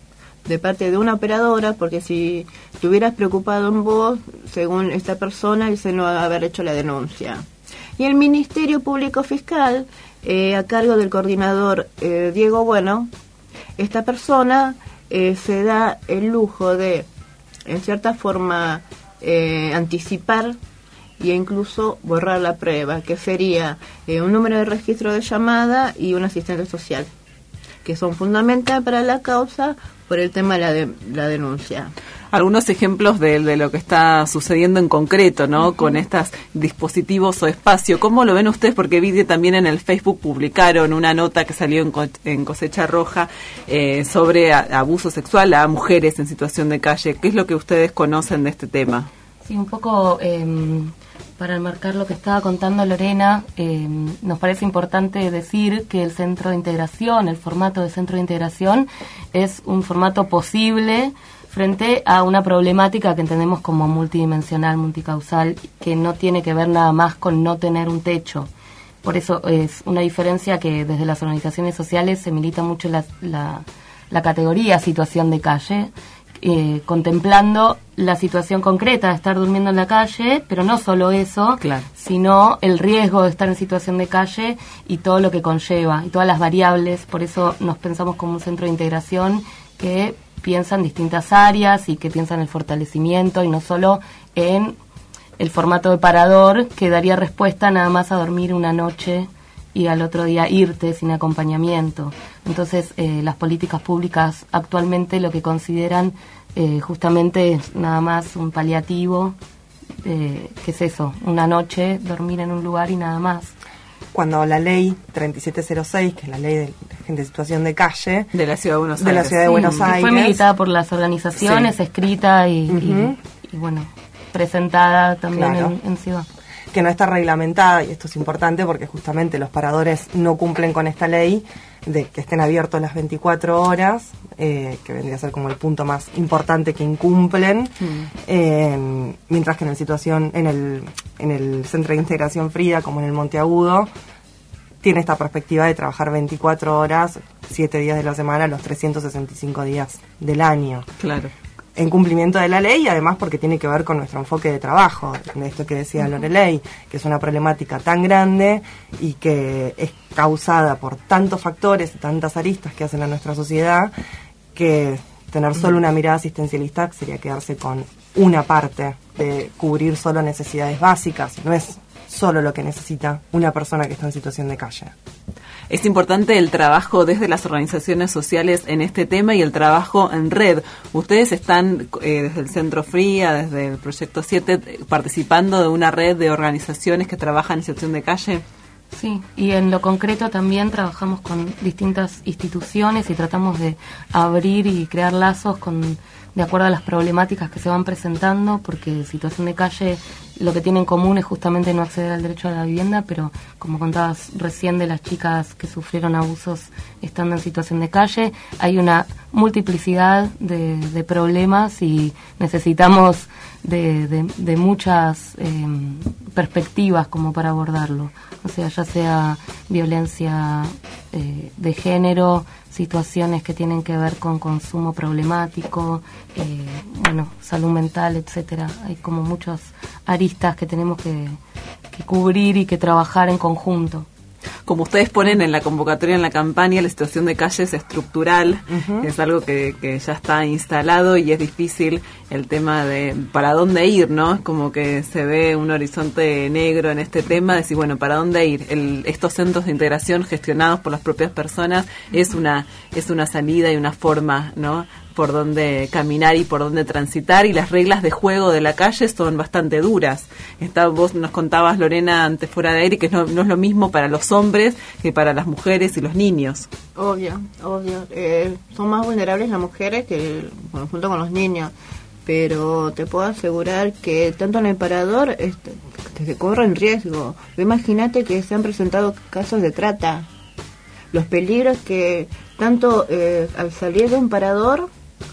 de parte de una operadora, porque si te hubieras preocupado en vos, según esta persona, ese no haber hecho la denuncia. Y el Ministerio Público Fiscal, eh, a cargo del coordinador eh, Diego Bueno, esta persona eh, se da el lujo de, en cierta forma, Eh, anticipar e incluso borrar la prueba, que sería eh, un número de registro de llamada y un asistente social, que son fundamentales para la causa por el tema de la, de, la denuncia. Algunos ejemplos de, de lo que está sucediendo en concreto, ¿no? Uh-huh. Con estos dispositivos o espacio. ¿Cómo lo ven ustedes? Porque vi que también en el Facebook publicaron una nota que salió en, co- en Cosecha Roja eh, sobre a, abuso sexual a mujeres en situación de calle. ¿Qué es lo que ustedes conocen de este tema? Sí, un poco eh, para enmarcar lo que estaba contando Lorena, eh, nos parece importante decir que el centro de integración, el formato de centro de integración, es un formato posible frente a una problemática que entendemos como multidimensional, multicausal, que no tiene que ver nada más con no tener un techo. Por eso es una diferencia que desde las organizaciones sociales se milita mucho la, la, la categoría situación de calle, eh, contemplando la situación concreta de estar durmiendo en la calle, pero no solo eso, claro, sino el riesgo de estar en situación de calle y todo lo que conlleva, y todas las variables. Por eso nos pensamos como un centro de integración que piensa en distintas áreas y que piensa en el fortalecimiento y no solo en el formato de parador que daría respuesta nada más a dormir una noche y al otro día irte sin acompañamiento. Entonces eh, las políticas públicas actualmente lo que consideran eh, justamente es nada más un paliativo, eh, que es eso, una noche, dormir en un lugar y nada más. Cuando la ley treinta y siete cero seis, que es la ley de gente en situación de calle de la ciudad de Buenos de Aires, la ciudad de sí, Buenos Aires, fue militada por las organizaciones, sí, escrita y, uh-huh. y, y bueno, presentada también, claro, en, en Ciudad. Que no está reglamentada, y esto es importante porque justamente los paradores no cumplen con esta ley, de que estén abiertos las veinticuatro horas, eh, que vendría a ser como el punto más importante que incumplen, mm. eh, mientras que en el situación en el en el Centro de Integración Frida, como en el Monteagudo, tiene esta perspectiva de trabajar veinticuatro horas, siete días de la semana, los trescientos sesenta y cinco días del año. Claro. En cumplimiento de la ley, y además porque tiene que ver con nuestro enfoque de trabajo, de esto que decía Loreley, que es una problemática tan grande y que es causada por tantos factores y tantas aristas que hacen a nuestra sociedad, que tener solo una mirada asistencialista sería quedarse con una parte de cubrir solo necesidades básicas, no es solo lo que necesita una persona que está en situación de calle. Es importante el trabajo desde las organizaciones sociales en este tema y el trabajo en red. Ustedes están eh, desde el Centro Fría, desde el Proyecto siete, participando de una red de organizaciones que trabajan en situación de calle. Sí, y en lo concreto también trabajamos con distintas instituciones y tratamos de abrir y crear lazos con de acuerdo a las problemáticas que se van presentando, porque situación de calle lo que tiene en común es justamente no acceder al derecho a la vivienda, pero como contabas recién de las chicas que sufrieron abusos estando en situación de calle, hay una multiplicidad de, de problemas y necesitamos de, de, de muchas eh, perspectivas como para abordarlo. O sea, ya sea violencia eh, de género, situaciones que tienen que ver con consumo problemático, eh, bueno, salud mental, etcétera. Hay como muchas aristas que tenemos que, que cubrir y que trabajar en conjunto. Como ustedes ponen en la convocatoria, en la campaña, la situación de calle es estructural, uh-huh. es algo que, que ya está instalado y es difícil el tema de para dónde ir, ¿no? Es como que se ve un horizonte negro en este tema, decir, bueno, ¿para dónde ir? El, estos centros de integración gestionados por las propias personas es una es una salida y una forma, ¿no?, por dónde caminar y por dónde transitar, y las reglas de juego de la calle son bastante duras. Está, vos nos contabas, Lorena, antes fuera de aire, que no, no es lo mismo para los hombres que para las mujeres y los niños. Obvio, obvio. Eh, son más vulnerables las mujeres que bueno, junto con los niños, pero te puedo asegurar que tanto en el parador este, se corren riesgo. Imagínate que se han presentado casos de trata. Los peligros que tanto eh, al salir de un parador,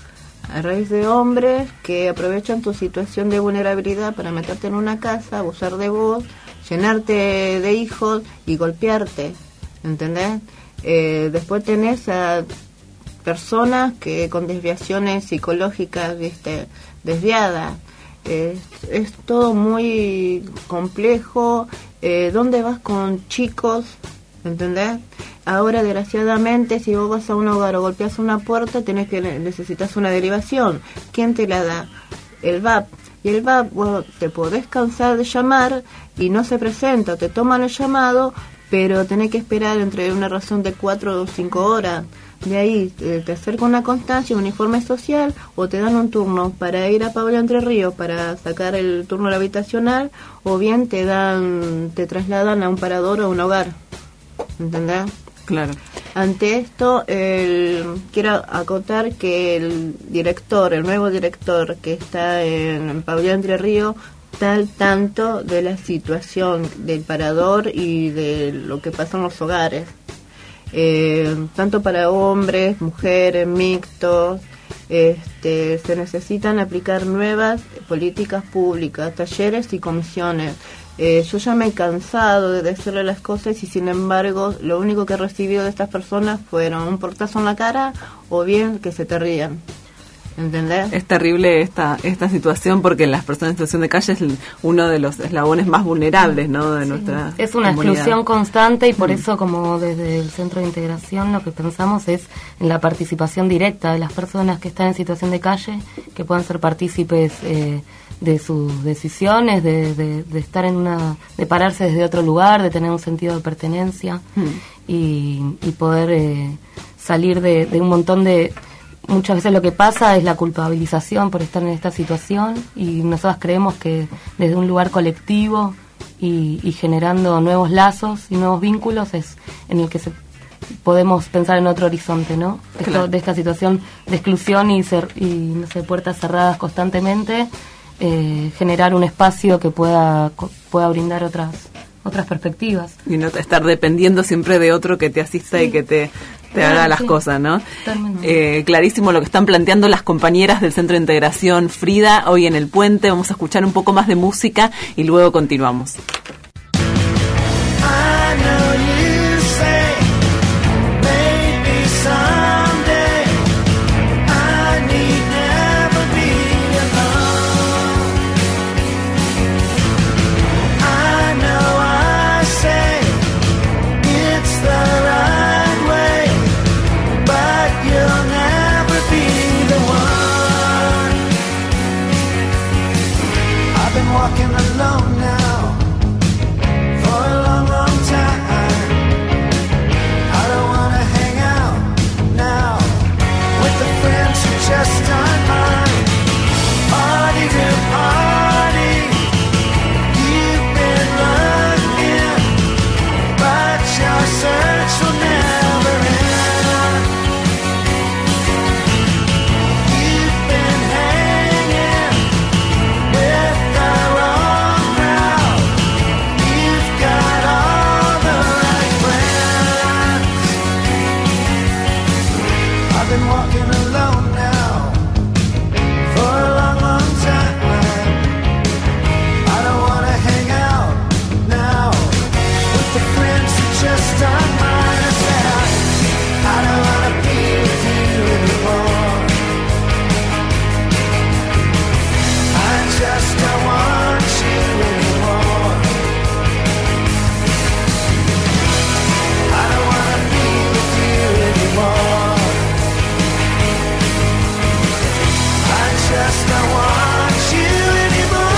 a raíz de hombres que aprovechan tu situación de vulnerabilidad para meterte en una casa, abusar de vos, llenarte de hijos y golpearte, ¿entendés? Eh, después tenés a personas que con desviaciones psicológicas, ¿viste?, desviadas. Es, es todo muy complejo. Eh, ¿Dónde vas con chicos? ¿Entendés? Ahora, desgraciadamente, si vos vas a un hogar o golpeas una puerta, tenés que necesitas una derivación. ¿Quién te la da? El V A P. Y el V A P, bueno, te podés cansar de llamar y no se presenta, te toman el llamado, pero tenés que esperar entre una razón de cuatro o cinco horas. De ahí eh, te acerca una constancia, un informe social, o te dan un turno para ir a Pablo Entre Ríos para sacar el turno habitacional, o bien te dan, te trasladan a un parador o a un hogar. ¿Entendés? Claro. Ante esto, el, quiero acotar que el director, el nuevo director que está en, en Pablo Entre Ríos, está al tanto de la situación del parador y de lo que pasa en los hogares. Eh, tanto para hombres, mujeres, mixtos, este, se necesitan aplicar nuevas políticas públicas, talleres y comisiones. Eh, yo ya me he cansado de decirle las cosas y sin embargo lo único que he recibido de estas personas fueron un portazo en la cara o bien que se te rían. ¿Entendés? Es terrible esta esta situación porque las personas en situación de calle es uno de los eslabones más vulnerables, ¿no?, de sí. nuestra Es una comunidad. Exclusión constante y por mm. eso, como desde el Centro de Integración, lo que pensamos es en la participación directa de las personas que están en situación de calle, que puedan ser partícipes eh, de sus decisiones, de, de, de estar en una, de pararse desde otro lugar, de tener un sentido de pertenencia mm. y, y poder eh, salir de, de un montón de... Muchas veces lo que pasa es la culpabilización por estar en esta situación y nosotros creemos que desde un lugar colectivo y, y generando nuevos lazos y nuevos vínculos es en el que se, podemos pensar en otro horizonte, ¿no? Esto, claro. De esta situación de exclusión y, cer, y no sé, puertas cerradas constantemente, eh, generar un espacio que pueda, pueda brindar otras otras perspectivas. Y no estar dependiendo siempre de otro que te asista sí. y que te te Ah, haga las sí. cosas, ¿no? Totalmente. Eh, clarísimo lo que están planteando las compañeras del Centro de Integración Frida hoy en el Puente. Vamos a escuchar un poco más de música y luego continuamos. I know you say maybe someday I need never be alone. I know I say it's the right way, but you'll never be the one. I've been walking alone now for a long, long time. I don't wanna hang out now with the friends who just aren't mine. Party to party, you've been looking, but your search will never end. You've been hanging with the wrong crowd. You've got all the right friends. I've been walking alone now for a long, long time. I don't wanna hang out now with the friends who just aren't mine. I said, I don't wanna be with you anymore. I just don't want you anymore. I don't wanna be with you anymore. I just don't want you anymore.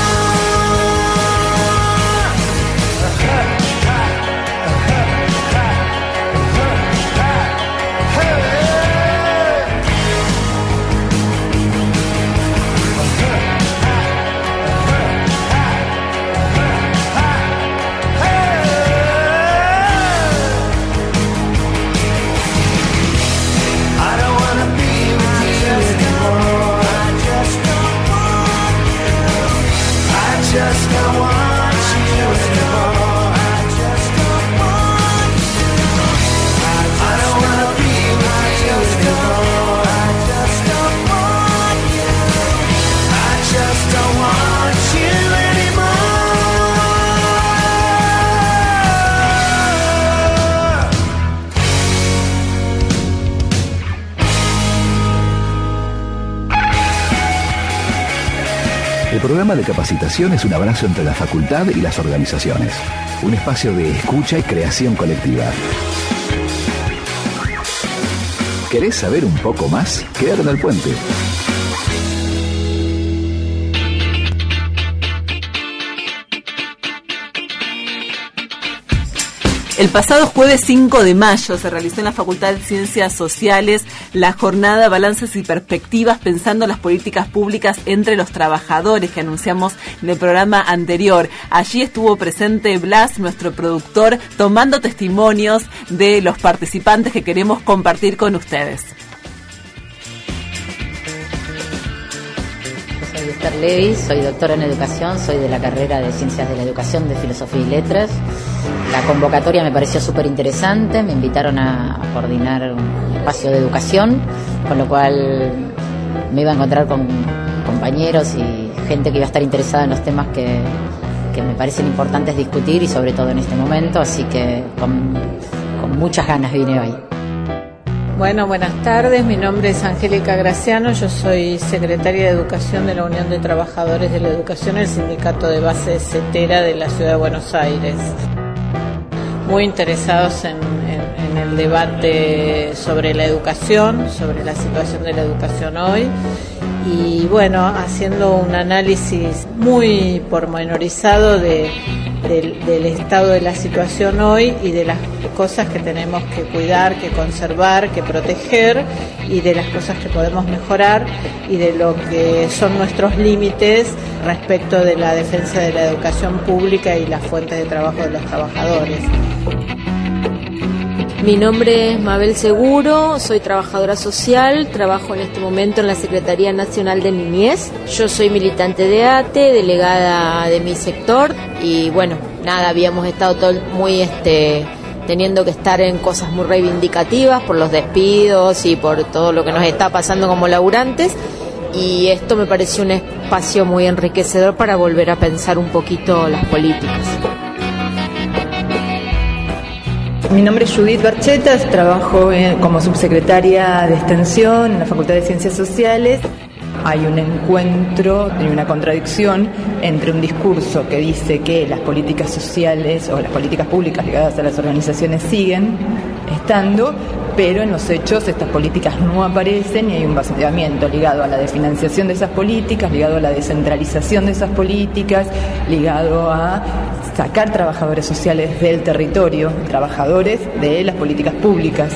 I don't wanna be with you anymore. I just don't want you. I just don't want you anymore. I just don't want you. I don't wanna be with you anymore. I just don't want you. I just don't want you anymore. El programa de capacitación es un abrazo entre la facultad y las organizaciones. Un espacio de escucha y creación colectiva. ¿Querés saber un poco más? Quédate en el puente. El pasado jueves cinco de mayo se realizó en la Facultad de Ciencias Sociales la jornada Balances y Perspectivas pensando las políticas públicas entre los trabajadores que anunciamos en el programa anterior. Allí estuvo presente Blas, nuestro productor, tomando testimonios de los participantes que queremos compartir con ustedes. Soy Esther Levi, soy doctora en educación, soy de la carrera de Ciencias de la Educación, de Filosofía y Letras. La convocatoria me pareció súper interesante, me invitaron a coordinar un espacio de educación, con lo cual me iba a encontrar con compañeros y gente que iba a estar interesada en los temas que, que me parecen importantes discutir y sobre todo en este momento, así que con, con muchas ganas vine hoy. Bueno, buenas tardes, mi nombre es Angélica Graciano, yo soy secretaria de Educación de la Unión de Trabajadores de la Educación, el sindicato de base de CETERA de la Ciudad de Buenos Aires. Muy interesados en, en, en el debate sobre la educación, sobre la situación de la educación hoy y bueno, haciendo un análisis muy pormenorizado de, de, del estado de la situación hoy y de las cosas que tenemos que cuidar, que conservar, que proteger y de las cosas que podemos mejorar y de lo que son nuestros límites respecto de la defensa de la educación pública y las fuentes de trabajo de los trabajadores. Mi nombre es Mabel Seguro, soy trabajadora social, trabajo en este momento en la Secretaría Nacional de Niñez. Yo soy militante de A T E, delegada de mi sector y bueno, nada, habíamos estado todo muy este teniendo que estar en cosas muy reivindicativas por los despidos y por todo lo que nos está pasando como laburantes, y esto me pareció un espacio muy enriquecedor para volver a pensar un poquito las políticas. Mi nombre es Judith Barchetas, trabajo en, como subsecretaria de Extensión en la Facultad de Ciencias Sociales. Hay un encuentro y una contradicción entre un discurso que dice que las políticas sociales o las políticas públicas ligadas a las organizaciones siguen estando, pero en los hechos estas políticas no aparecen y hay un vaciamiento ligado a la desfinanciación de esas políticas, ligado a la descentralización de esas políticas, ligado a sacar trabajadores sociales del territorio, trabajadores de las políticas públicas.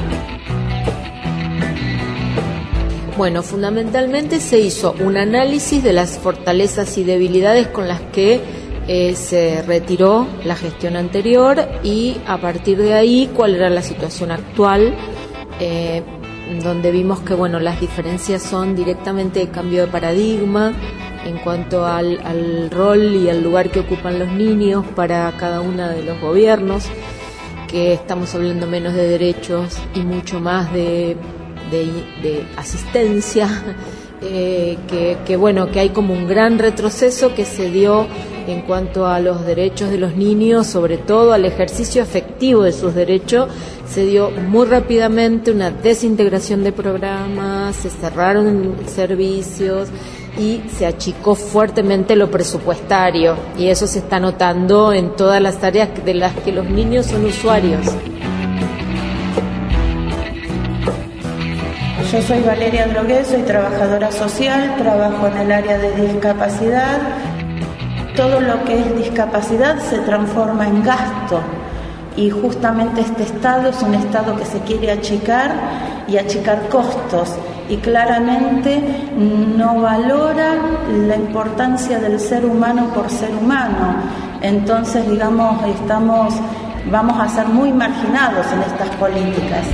Bueno, fundamentalmente se hizo un análisis de las fortalezas y debilidades con las que eh, se retiró la gestión anterior y a partir de ahí cuál era la situación actual, eh, donde vimos que bueno, las diferencias son directamente de cambio de paradigma en cuanto al, al rol y al lugar que ocupan los niños para cada uno de los gobiernos, que estamos hablando menos de derechos y mucho más de De, de asistencia, eh, que, que bueno, que hay como un gran retroceso que se dio en cuanto a los derechos de los niños, sobre todo al ejercicio efectivo de sus derechos. Se dio muy rápidamente una desintegración de programas, se cerraron servicios y se achicó fuertemente lo presupuestario, y eso se está notando en todas las áreas de las que los niños son usuarios. Yo soy Valeria Droguet, soy trabajadora social, trabajo en el área de discapacidad. Todo lo que es discapacidad se transforma en gasto y justamente este Estado es un Estado que se quiere achicar y achicar costos y claramente no valora la importancia del ser humano por ser humano. Entonces, digamos, estamos, vamos a ser muy marginados en estas políticas.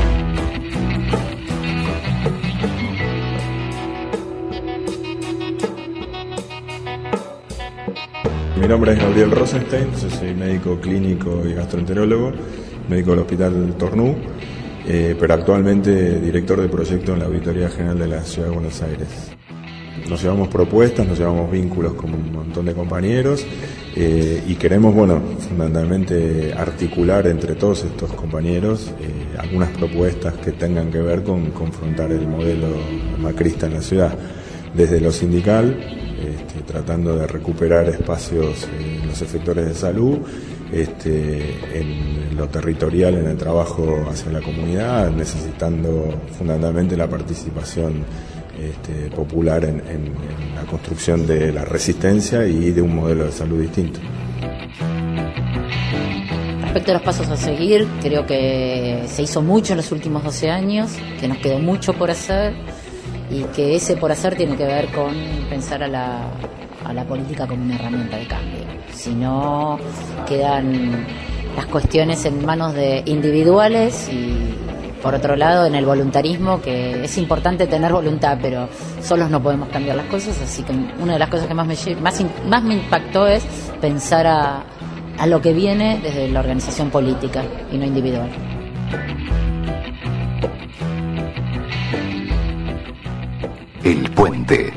Mi nombre es Gabriel Rosenstein, yo soy médico clínico y gastroenterólogo, médico del Hospital Tornú, eh, pero actualmente director de proyecto en la Auditoría General de la Ciudad de Buenos Aires. Nos llevamos propuestas, nos llevamos vínculos con un montón de compañeros eh, y queremos, bueno, fundamentalmente articular entre todos estos compañeros eh, algunas propuestas que tengan que ver con confrontar el modelo macrista en la ciudad, desde lo sindical, Este, tratando de recuperar espacios en los sectores de salud, este, en lo territorial, en el trabajo hacia la comunidad, necesitando fundamentalmente la participación este, popular en, en, en la construcción de la resistencia y de un modelo de salud distinto. Respecto a los pasos a seguir, creo que se hizo mucho en los últimos doce años, que nos quedó mucho por hacer, y que ese por hacer tiene que ver con pensar a la, a la política como una herramienta de cambio. Si no, quedan las cuestiones en manos de individuales y, por otro lado, en el voluntarismo, que es importante tener voluntad, pero solos no podemos cambiar las cosas, así que una de las cosas que más me, más, más me impactó es pensar a, a lo que viene desde la organización política y no individual. El Puente.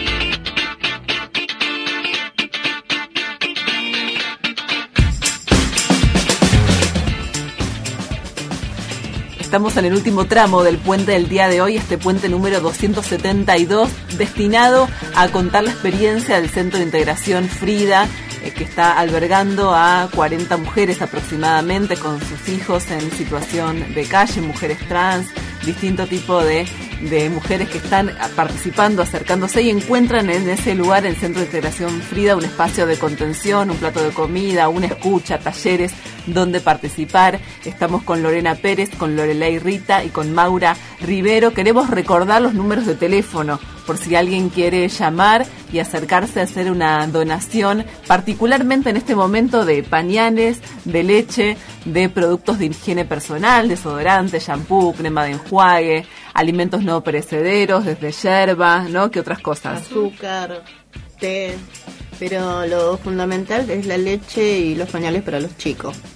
Estamos en el último tramo del puente del día de hoy, este puente número doscientos setenta y dos, destinado a contar la experiencia del Centro de Integración Frida, eh, que está albergando a cuarenta mujeres aproximadamente con sus hijos en situación de calle, mujeres trans, distinto tipo de de mujeres que están participando, acercándose y encuentran en ese lugar, el Centro de Integración Frida, un espacio de contención, un plato de comida, una escucha, talleres donde participar. Estamos con Lorena Pérez, con Lorelei Rita y con Maura Rivero. Queremos recordar los números de teléfono por si alguien quiere llamar y acercarse a hacer una donación, particularmente en este momento de pañales, de leche, de productos de higiene personal, desodorante, shampoo, crema de enjuague, alimentos no perecederos, desde yerba, ¿no? ¿Qué otras cosas? Azúcar, té, pero lo fundamental es la leche y los pañales para los chicos.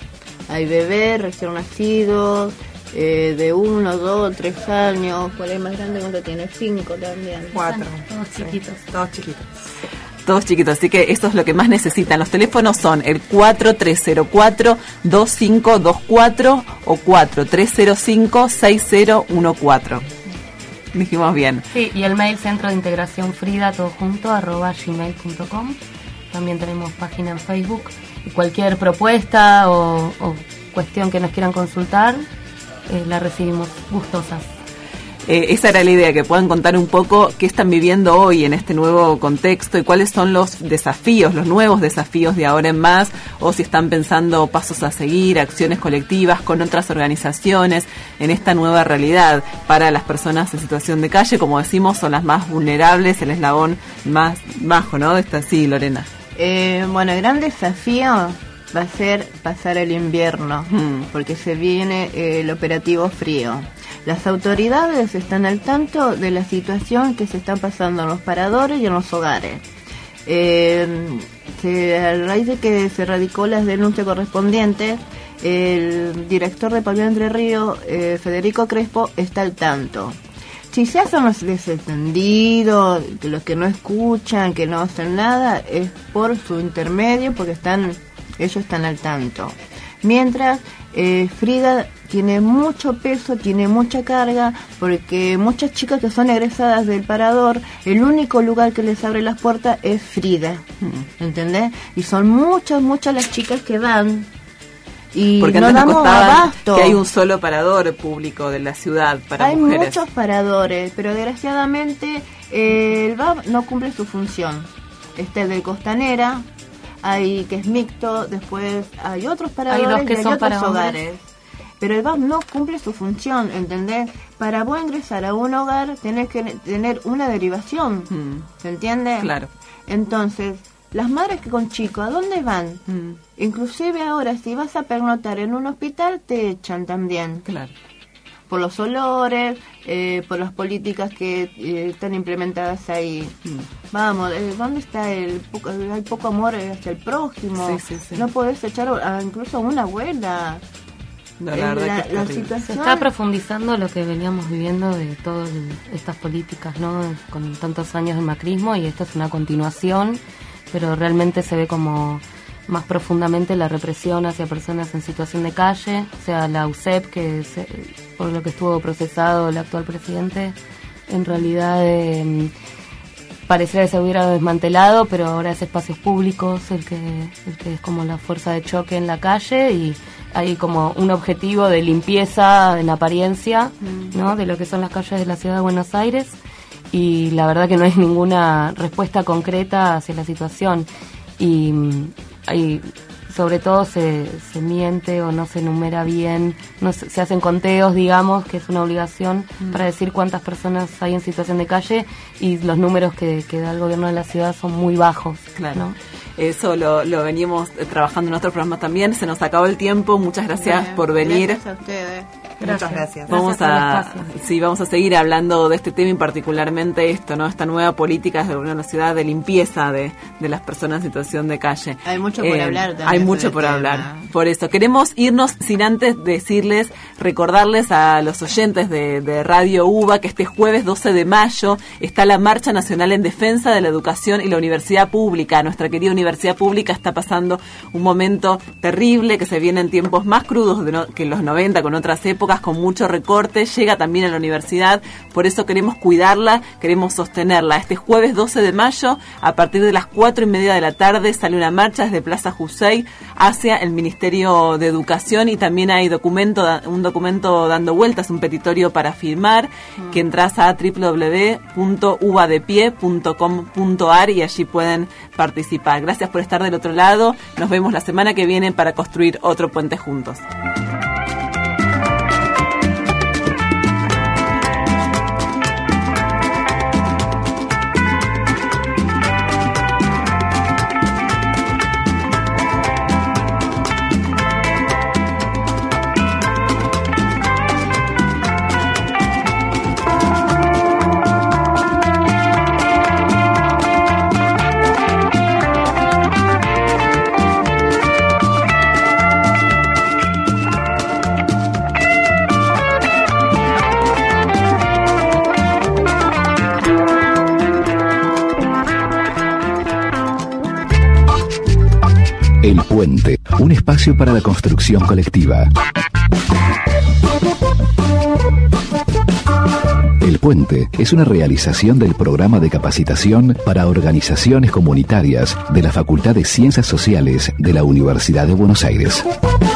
hay bebés recién nacidos, eh, de uno, dos, tres años, por ahí más grande, ¿cuánto tiene? Cinco también. Cuatro. Todos chiquitos. Todos chiquitos. Todos chiquitos, así que esto es lo que más necesitan. Los teléfonos son el cuatro tres cero cuatro, dos cinco dos cuatro o cuatro tres cero cinco, seis cero uno cuatro. Dijimos bien. Sí, y el mail centro de integración frida, todo junto, arroba gmail punto com. También tenemos página en Facebook. Y cualquier propuesta o, o cuestión que nos quieran consultar, eh, la recibimos gustosas. Eh, esa era la idea, que puedan contar un poco qué están viviendo hoy en este nuevo contexto y cuáles son los desafíos, los nuevos desafíos de ahora en más, o si están pensando pasos a seguir, acciones colectivas con otras organizaciones en esta nueva realidad para las personas en situación de calle. Como decimos, son las más vulnerables, el eslabón más bajo, ¿no? De esta, sí, Lorena. Eh, bueno, el gran desafío va a ser pasar el invierno, hmm. porque se viene eh, el operativo frío. Las autoridades están al tanto de la situación que se está pasando en los paradores y en los hogares. Eh, se, a raíz de que se radicó las denuncias correspondientes, el director de Pabellón Entre Ríos, eh, Federico Crespo, está al tanto. Si se hacen los desentendidos, los que no escuchan, que no hacen nada, es por su intermedio, porque están, ellos están al tanto. Mientras, eh, Frida tiene mucho peso, tiene mucha carga, porque muchas chicas que son egresadas del parador, el único lugar que les abre las puertas es Frida, ¿entendés? Y son muchas, muchas las chicas que van, y porque no antes damos contaba abasto. Que hay un solo parador público de la ciudad para hay mujeres. Hay muchos paradores, pero desgraciadamente eh, el V A B no cumple su función. Está el de Costanera, hay que es mixto, después hay otros paradores hay dos que y hay son otros para hogares. hombres. Pero el V A B no cumple su función, ¿entendés? Para vos ingresar a un hogar tenés que tener una derivación, mm. ¿se entiende? Claro. Entonces, las madres que con chicos, ¿a dónde van? Mm. Inclusive ahora, si vas a pernoctar en un hospital, te echan también. Claro. Por los olores, eh, por las políticas que eh, están implementadas ahí. Mm. Vamos, eh, ¿dónde está el poco, hay poco amor hacia el prójimo? Sí, sí, sí. No podés echar a, incluso a una abuela. No, la verdad la, que la situación... Se está profundizando lo que veníamos viviendo de todas estas políticas, ¿no? Con tantos años de macrismo, y esto es una continuación, pero realmente se ve como más profundamente la represión hacia personas en situación de calle, o sea, la U C E P, que se, por lo que estuvo procesado el actual presidente, en realidad eh, pareciera que se hubiera desmantelado, pero ahora es espacios públicos el que, el que es como la fuerza de choque en la calle, y hay como un objetivo de limpieza en apariencia, ¿no?, de lo que son las calles de la ciudad de Buenos Aires, y la verdad que no hay ninguna respuesta concreta hacia la situación, y hay, sobre todo se, se miente o no se enumera bien, no se, se hacen conteos, digamos, que es una obligación mm. para decir cuántas personas hay en situación de calle, y los números que, que da el gobierno de la ciudad son muy bajos. Claro. ¿No? Eso lo, lo venimos trabajando en otros programas también. Se nos acabó el tiempo. Muchas gracias Bien, por venir. Gracias a ustedes. Gracias. Muchas gracias. Vamos gracias a sí, vamos a seguir hablando de este tema, y particularmente esto, ¿no? Esta nueva política de una ciudad de limpieza de, de las personas en situación de calle. Hay mucho por eh, hablar también. Hay mucho por tema. hablar. Por eso queremos irnos sin antes decirles, recordarles a los oyentes de, de Radio UBA que este jueves doce de mayo está la Marcha Nacional en Defensa de la Educación y la Universidad Pública. Nuestra querida Universidad Pública está pasando un momento terrible, que se vienen tiempos más crudos de no, que en los noventa, con otras épocas, con mucho recorte. Llega también a la universidad, por eso queremos cuidarla, queremos sostenerla. Este jueves doce de mayo, a partir de las cuatro y media de la tarde, sale una marcha desde Plaza Jusey hacia el Ministerio de Educación, y también hay documento, un documento dando vueltas, un petitorio para firmar, mm. que entras a doble u doble u doble u punto ubadepie punto com punto a r y allí pueden participar. Gracias por estar del otro lado. Nos vemos la semana que viene para construir otro puente juntos. Puente, un espacio para la construcción colectiva. El Puente es una realización del programa de capacitación para organizaciones comunitarias de la Facultad de Ciencias Sociales de la Universidad de Buenos Aires.